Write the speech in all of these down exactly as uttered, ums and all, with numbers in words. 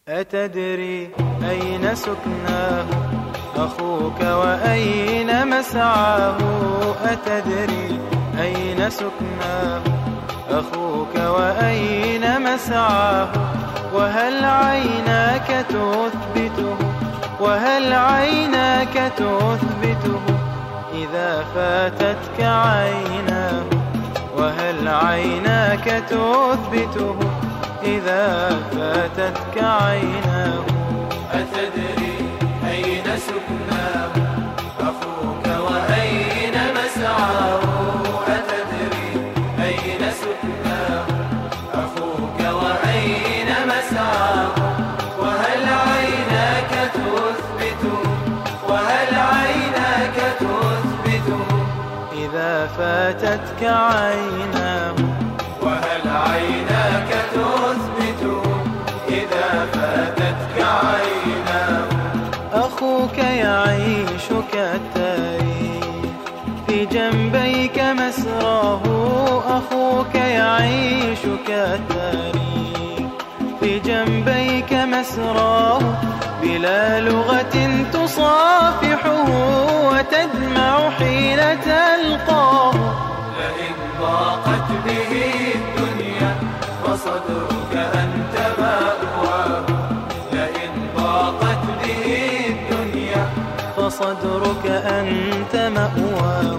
أتدري أين سكناه أخوك وأين مسعاه؟ أتدري أين سكناه أخوك وأين مسعاه؟ وهل عيناك تثبته وهل عيناك تثبته إذا فاتتك عيناه؟ وهل عيناك تثبته إذا فاتتك عيناه؟ أتدري أين سكناه أخوك وأين مسعاه؟ أتدري أين سكناه أخوك وأين مسعاه؟ وهل عيناك تثبته وهل عيناك تثبته إذا فاتتك عيناه؟ وهل عيناك تثبته إذا فاتتك عيناه؟ أخوك يعيش كالتاريخ في جنبيك مسراه. أخوك يعيش كالتاريخ في جنبيك مسراه، بلا لغة تصافحه وتدمع حين تلقاه. لئن ضاقت به الدنيا فصدرك أنت مأواه. لئن ضاقت به الدنيا فصدرك أنت مأواه.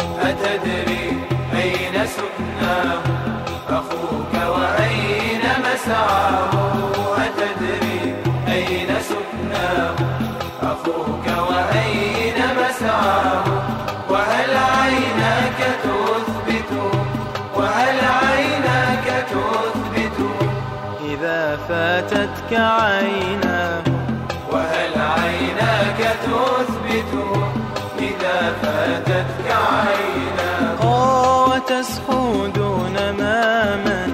أتدري أين سكناه أخوك وأين مسعاه؟ أتدري أين سكناه أخوك وأين مسعاه؟ وهل عيناك تثبته وهل عيناك تثبته إذا فاتتك عيناه؟ وهل عيناك تثبته إذا فاتتك عيناه؟ آه وتسخو دون ما من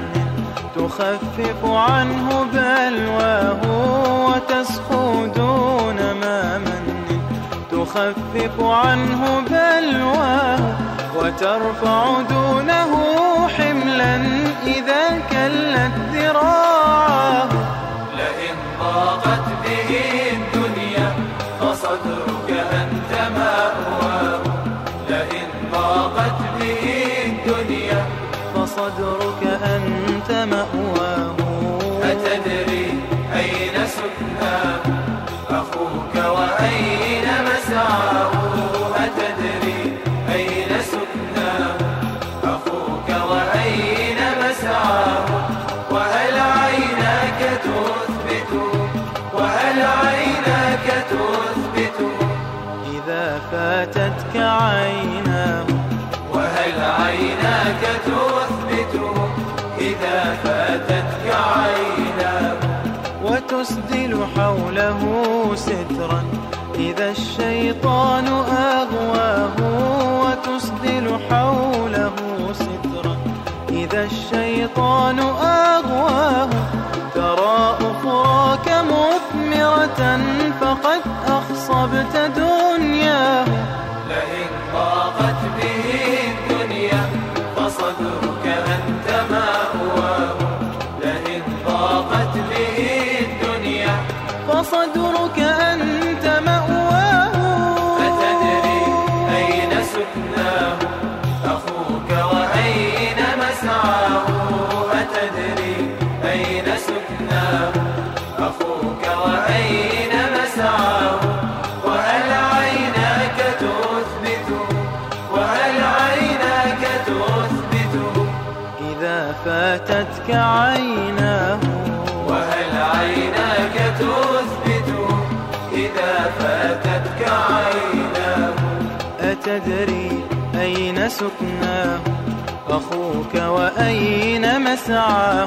تخفف عنه بلواه. وتسخو دون ما من تخفف عنه بلواه، وترفع دونه حملا إذا كلت ذراعاه. لئن ضاقت به الدنيا فصدرك أنت مأواه. لئن ضاقت به الدنيا فصدرك أنت مأواه. أتدري أين سكناه أخوك وأين مسعاه؟ أتدري أين سكناه أخوك وأين مسعاه؟ وهل عيناك تثبته وهل عيناك تثبته إذا فاتتك عيناه؟ وهل عيناك تثبته إذا فاتتك عيناه؟ وتسدل حوله سترا إذا الشيطان أغواه. وتسدل حوله سترا إذا الشيطان أغواه. ترى أخراك مثمرة فقد أخصبت دنياه. لئن ضاقت به الدنيا فصدرك أنت مأواه. لئن ضاقت به الدنيا فصدرك أنت مأواه. أتدري أين سكناه أخوك وأين مسعاه؟ أتدري أين سكناه أخوك وأين مسعاه؟ وهل عيناك تثبته وهل عيناك تثبته إذا فاتتك عيناه؟ وهل عيناك تثبته إذا فاتتك عيناه؟ أتدري أين سكناه أخوك وأين مسعاه؟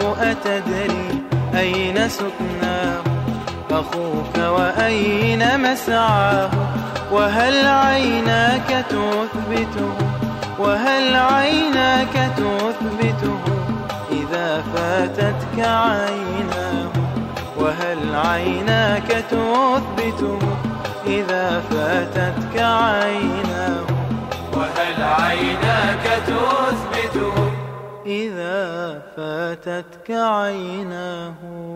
أتدري أين سكناه أخوك وأين مسعاه؟ وهل عيناك تثبته وهل عيناك تثبته إذا فاتتك عيناه؟ وهل عيناك تثبته إذا فاتتك عيناه؟ وهل عيناك تثبته إذا فاتتك عيناه؟